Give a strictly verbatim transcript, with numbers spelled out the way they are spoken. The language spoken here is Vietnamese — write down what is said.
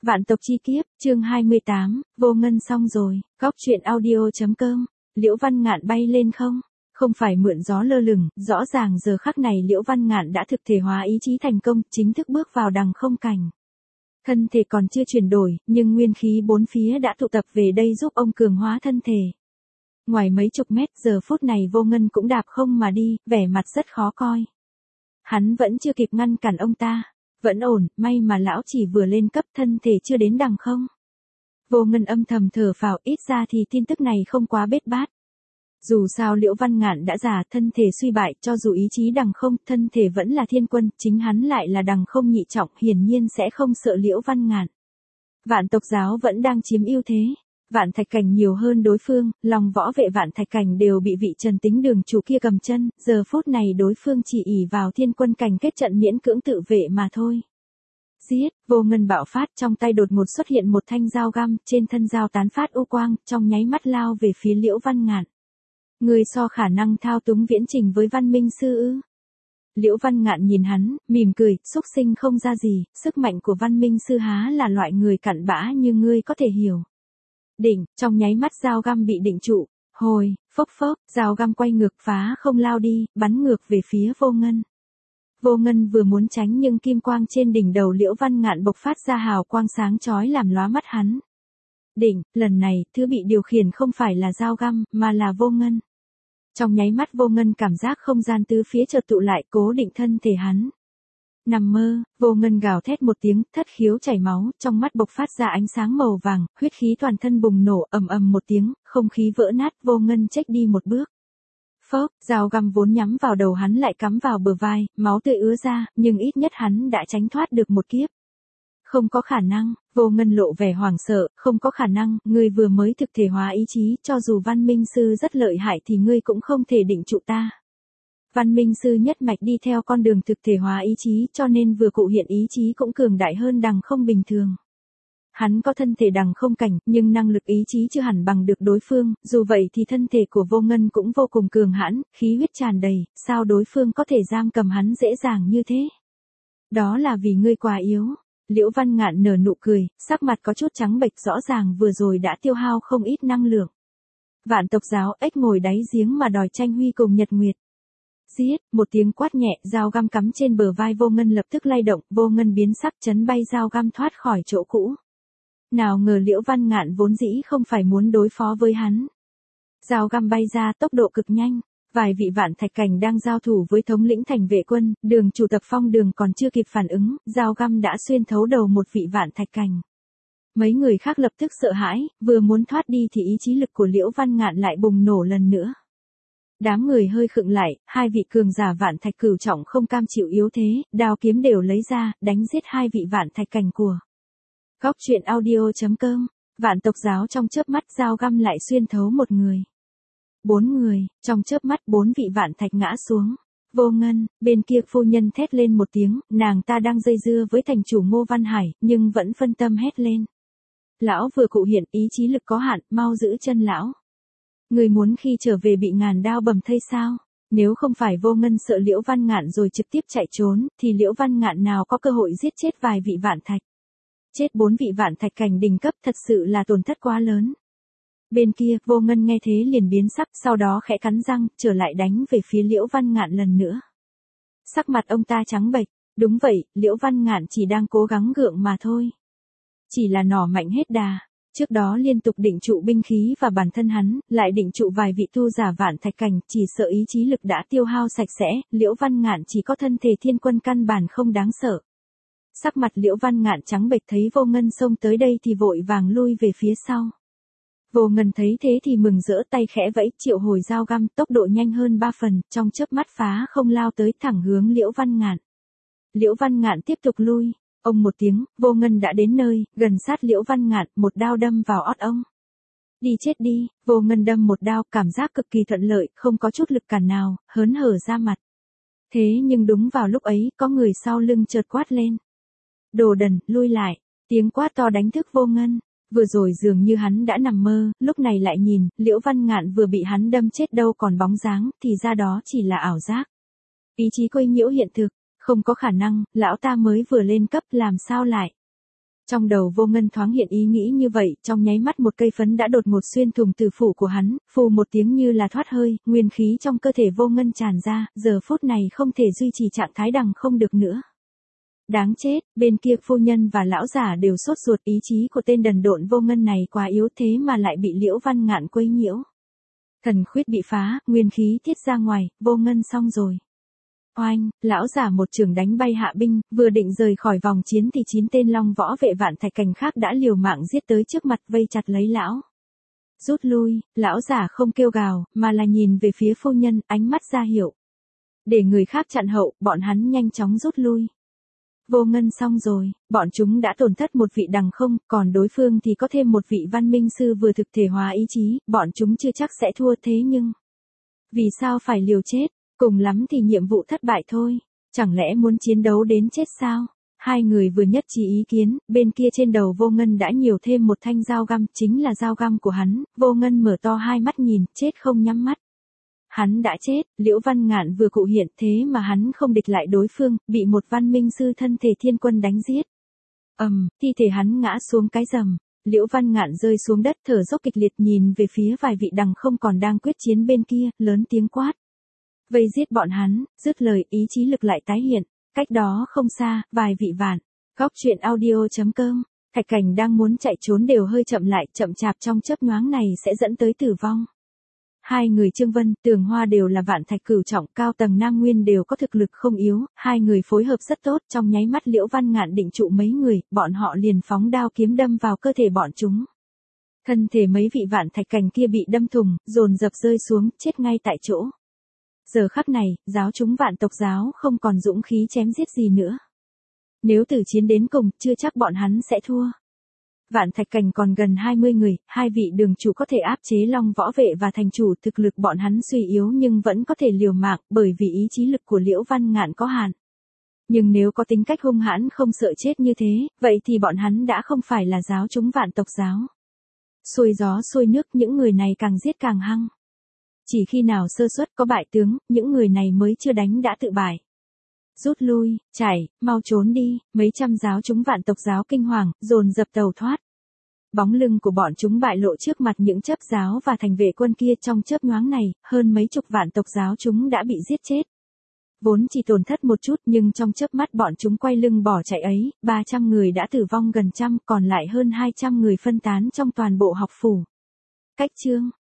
Vạn tộc chi kiếp, chương hai mươi tám, vô ngân xong rồi, góc truyện audio.com, Liễu Văn Ngạn bay lên không? Không phải mượn gió lơ lửng, rõ ràng giờ khắc này Liễu Văn Ngạn đã thực thể hóa ý chí thành công, chính thức bước vào đằng không cảnh. Thân thể còn chưa chuyển đổi, nhưng nguyên khí bốn phía đã tụ tập về đây giúp ông cường hóa thân thể. Ngoài mấy chục mét giờ phút này vô ngân cũng đạp không mà đi, vẻ mặt rất khó coi. Hắn vẫn chưa kịp ngăn cản ông ta. Vẫn ổn, may mà lão chỉ vừa lên cấp thân thể chưa đến đằng không. Vô ngân âm thầm thở phào, ít ra thì tin tức này không quá bết bát. Dù sao Liễu Văn Ngạn đã già, thân thể suy bại, cho dù ý chí đằng không, thân thể vẫn là thiên quân, chính hắn lại là đằng không nhị trọng, hiển nhiên sẽ không sợ Liễu Văn Ngạn. Vạn tộc giáo vẫn đang chiếm ưu thế. Vạn Thạch Cảnh nhiều hơn đối phương, lòng võ vệ Vạn Thạch Cảnh đều bị vị Trần Tính Đường chủ kia cầm chân, giờ phút này đối phương chỉ ỷ vào thiên quân cảnh kết trận miễn cưỡng tự vệ mà thôi. Giết, vô ngân bạo phát, trong tay đột ngột xuất hiện một thanh dao găm, trên thân dao tán phát u quang, trong nháy mắt lao về phía Liễu Văn Ngạn. Người so khả năng thao túng viễn trình với Văn Minh Sư ư? Liễu Văn Ngạn nhìn hắn, mỉm cười, xúc sinh không ra gì, sức mạnh của Văn Minh Sư há là loại người cặn bã như ngươi có thể hiểu. Định, trong nháy mắt dao găm bị định trụ, hồi, phốc phốc, dao găm quay ngược phá không lao đi, bắn ngược về phía vô ngân. Vô ngân vừa muốn tránh nhưng kim quang trên đỉnh đầu Liễu Văn Ngạn bộc phát ra hào quang sáng chói làm lóa mắt hắn. Định, lần này, thứ bị điều khiển không phải là dao găm, mà là vô ngân. Trong nháy mắt vô ngân cảm giác không gian tứ phía chợt tụ lại cố định thân thể hắn. Nằm mơ, vô ngân gào thét một tiếng, thất khiếu chảy máu, trong mắt bộc phát ra ánh sáng màu vàng, huyết khí toàn thân bùng nổ, ầm ầm một tiếng, không khí vỡ nát, vô ngân chếch đi một bước. Phốc, dao găm vốn nhắm vào đầu hắn lại cắm vào bờ vai, máu tươi ứa ra, nhưng ít nhất hắn đã tránh thoát được một kiếp. Không có khả năng, vô ngân lộ vẻ hoảng sợ, không có khả năng, ngươi vừa mới thực thể hóa ý chí, cho dù Văn Minh Sư rất lợi hại thì ngươi cũng không thể định trụ ta. Văn Minh Sư nhất mạch đi theo con đường thực thể hóa ý chí cho nên vừa cụ hiện ý chí cũng cường đại hơn đằng không bình thường. Hắn có thân thể đằng không cảnh, nhưng năng lực ý chí chưa hẳn bằng được đối phương, dù vậy thì thân thể của vô ngân cũng vô cùng cường hãn, khí huyết tràn đầy, sao đối phương có thể giam cầm hắn dễ dàng như thế? Đó là vì ngươi quá yếu. Liễu Văn Ngạn nở nụ cười, sắc mặt có chút trắng bệch, rõ ràng vừa rồi đã tiêu hao không ít năng lượng. Vạn tộc giáo ếch ngồi đáy giếng mà đòi tranh huy cùng Nhật Nguyệt. Giết, một tiếng quát nhẹ, dao găm cắm trên bờ vai vô ngân lập tức lay động, vô ngân biến sắc chấn bay dao găm thoát khỏi chỗ cũ. Nào ngờ Liễu Văn Ngạn vốn dĩ không phải muốn đối phó với hắn. Dao găm bay ra tốc độ cực nhanh, vài vị Vạn Thạch Cảnh đang giao thủ với thống lĩnh thành vệ quân, Đường chủ Tập Phong Đường còn chưa kịp phản ứng, dao găm đã xuyên thấu đầu một vị Vạn Thạch Cảnh. Mấy người khác lập tức sợ hãi, vừa muốn thoát đi thì ý chí lực của Liễu Văn Ngạn lại bùng nổ lần nữa. Đám người hơi khựng lại, hai vị cường giả Vạn Thạch cửu trọng không cam chịu yếu thế, đao kiếm đều lấy ra, đánh giết hai vị Vạn Thạch Cảnh của. Góc truyện audio.com, Vạn tộc giáo trong chớp mắt dao găm lại xuyên thấu một người. Bốn người, trong chớp mắt bốn vị Vạn Thạch ngã xuống. Vô ngân, bên kia phu nhân thét lên một tiếng, nàng ta đang dây dưa với thành chủ Ngô Văn Hải, nhưng vẫn phân tâm hét lên. Lão vừa cụ hiện, ý chí lực có hạn, mau giữ chân lão. Người muốn khi trở về bị ngàn đao bầm thây sao? Nếu không phải vô ngân sợ Liễu Văn Ngạn rồi trực tiếp chạy trốn, thì Liễu Văn Ngạn nào có cơ hội giết chết vài vị Vạn Thạch. Chết bốn vị Vạn Thạch cảnh đỉnh cấp thật sự là tổn thất quá lớn. Bên kia, vô ngân nghe thế liền biến sắc, sau đó khẽ cắn răng, trở lại đánh về phía Liễu Văn Ngạn lần nữa. Sắc mặt ông ta trắng bệch, đúng vậy, Liễu Văn Ngạn chỉ đang cố gắng gượng mà thôi. Chỉ là nỏ mạnh hết đà, trước đó liên tục định trụ binh khí và bản thân hắn, lại định trụ vài vị tu giả Vạn Thạch cảnh, chỉ sợ ý chí lực đã tiêu hao sạch sẽ, Liễu Văn Ngạn chỉ có thân thể thiên quân căn bản không đáng sợ. Sắc mặt Liễu Văn Ngạn trắng bệch thấy vô ngân xông tới đây thì vội vàng lui về phía sau. Vô ngân thấy thế thì mừng rỡ tay khẽ vẫy triệu hồi dao găm tốc độ nhanh hơn ba phần, trong chớp mắt phá không lao tới thẳng hướng Liễu Văn Ngạn. Liễu Văn Ngạn tiếp tục lui, ông một tiếng, vô ngân đã đến nơi, gần sát Liễu Văn Ngạn, một đao đâm vào ót ông. Đi chết đi, vô ngân đâm một đao, cảm giác cực kỳ thuận lợi, không có chút lực cản nào, hớn hở ra mặt. Thế nhưng đúng vào lúc ấy, có người sau lưng chợt quát lên. Đồ đần, lui lại, tiếng quát to đánh thức vô ngân. Vừa rồi dường như hắn đã nằm mơ, lúc này lại nhìn, Liễu Văn Ngạn vừa bị hắn đâm chết đâu còn bóng dáng, thì ra đó chỉ là ảo giác. Ý chí quấy nhiễu hiện thực, không có khả năng, lão ta mới vừa lên cấp làm sao lại. Trong đầu Vô Ngân thoáng hiện ý nghĩ như vậy, trong nháy mắt một cây phấn đã đột ngột xuyên thủng tử phủ của hắn, phù một tiếng như là thoát hơi, nguyên khí trong cơ thể Vô Ngân tràn ra, giờ phút này không thể duy trì trạng thái đằng không được nữa. Đáng chết, bên kia phu nhân và lão giả đều sốt ruột, ý chí của tên đần độn Vô Ngân này quá yếu thế mà lại bị Liễu Văn Ngạn quấy nhiễu. Thần khuyết bị phá, nguyên khí tiết ra ngoài, Vô Ngân xong rồi. Oanh, lão giả một trường đánh bay hạ binh, vừa định rời khỏi vòng chiến thì chín tên long võ vệ Vạn Thạch Cảnh khác đã liều mạng giết tới trước mặt vây chặt lấy lão. Rút lui, lão giả không kêu gào, mà là nhìn về phía phu nhân, ánh mắt ra hiệu. Để người khác chặn hậu, bọn hắn nhanh chóng rút lui. Vô Ngân xong rồi, bọn chúng đã tổn thất một vị đằng không, còn đối phương thì có thêm một vị văn minh sư vừa thực thể hóa ý chí, bọn chúng chưa chắc sẽ thua thế nhưng... Vì sao phải liều chết? Cùng lắm thì nhiệm vụ thất bại thôi. Chẳng lẽ muốn chiến đấu đến chết sao? Hai người vừa nhất trí ý kiến, bên kia trên đầu Vô Ngân đã nhiều thêm một thanh dao găm, chính là dao găm của hắn. Vô Ngân mở to hai mắt nhìn, chết không nhắm mắt. Hắn đã chết, Liễu Văn Ngạn vừa cụ hiện thế mà hắn không địch lại đối phương, bị một văn minh sư thân thể thiên quân đánh giết. Ầm, um, thi thể hắn ngã xuống cái rầm. Liễu Văn Ngạn rơi xuống đất thở dốc kịch liệt nhìn về phía vài vị đằng không còn đang quyết chiến bên kia, lớn tiếng quát. Vây giết bọn hắn, dứt lời ý chí lực lại tái hiện, cách đó không xa, vài vị vạn. Góc truyện audio chấm com, Thạch Cảnh đang muốn chạy trốn đều hơi chậm lại, chậm chạp trong chớp nhoáng này sẽ dẫn tới tử vong. Hai người Trương Vân, Tường Hoa đều là vạn thạch cửu trọng, cao tầng Nam Nguyên đều có thực lực không yếu, hai người phối hợp rất tốt, trong nháy mắt Liễu Văn Ngạn định trụ mấy người, bọn họ liền phóng đao kiếm đâm vào cơ thể bọn chúng. Thân thể mấy vị vạn thạch cảnh kia bị đâm thùng, dồn dập rơi xuống, chết ngay tại chỗ. Giờ khắc này, giáo chúng vạn tộc giáo không còn dũng khí chém giết gì nữa. Nếu tử chiến đến cùng, chưa chắc bọn hắn sẽ thua. Vạn Thạch Cảnh còn gần hai mươi người, hai vị đường chủ có thể áp chế long võ vệ và thành chủ, thực lực bọn hắn suy yếu nhưng vẫn có thể liều mạng, bởi vì ý chí lực của Liễu Văn Ngạn có hạn. Nhưng nếu có tính cách hung hãn không sợ chết như thế, vậy thì bọn hắn đã không phải là giáo chúng vạn tộc giáo. Xuôi gió xuôi nước, những người này càng giết càng hăng. Chỉ khi nào sơ suất có bại tướng, những người này mới chưa đánh đã tự bại. Rút lui, chạy, mau trốn đi, mấy trăm giáo chúng vạn tộc giáo kinh hoàng, dồn dập tàu thoát. Bóng lưng của bọn chúng bại lộ trước mặt những chấp giáo và thành vệ quân kia, trong chớp nhoáng này, hơn mấy chục vạn tộc giáo chúng đã bị giết chết. Vốn chỉ tổn thất một chút nhưng trong chớp mắt bọn chúng quay lưng bỏ chạy ấy, ba trăm người đã tử vong gần trăm, còn lại hơn hai trăm người phân tán trong toàn bộ học phủ. Cách chương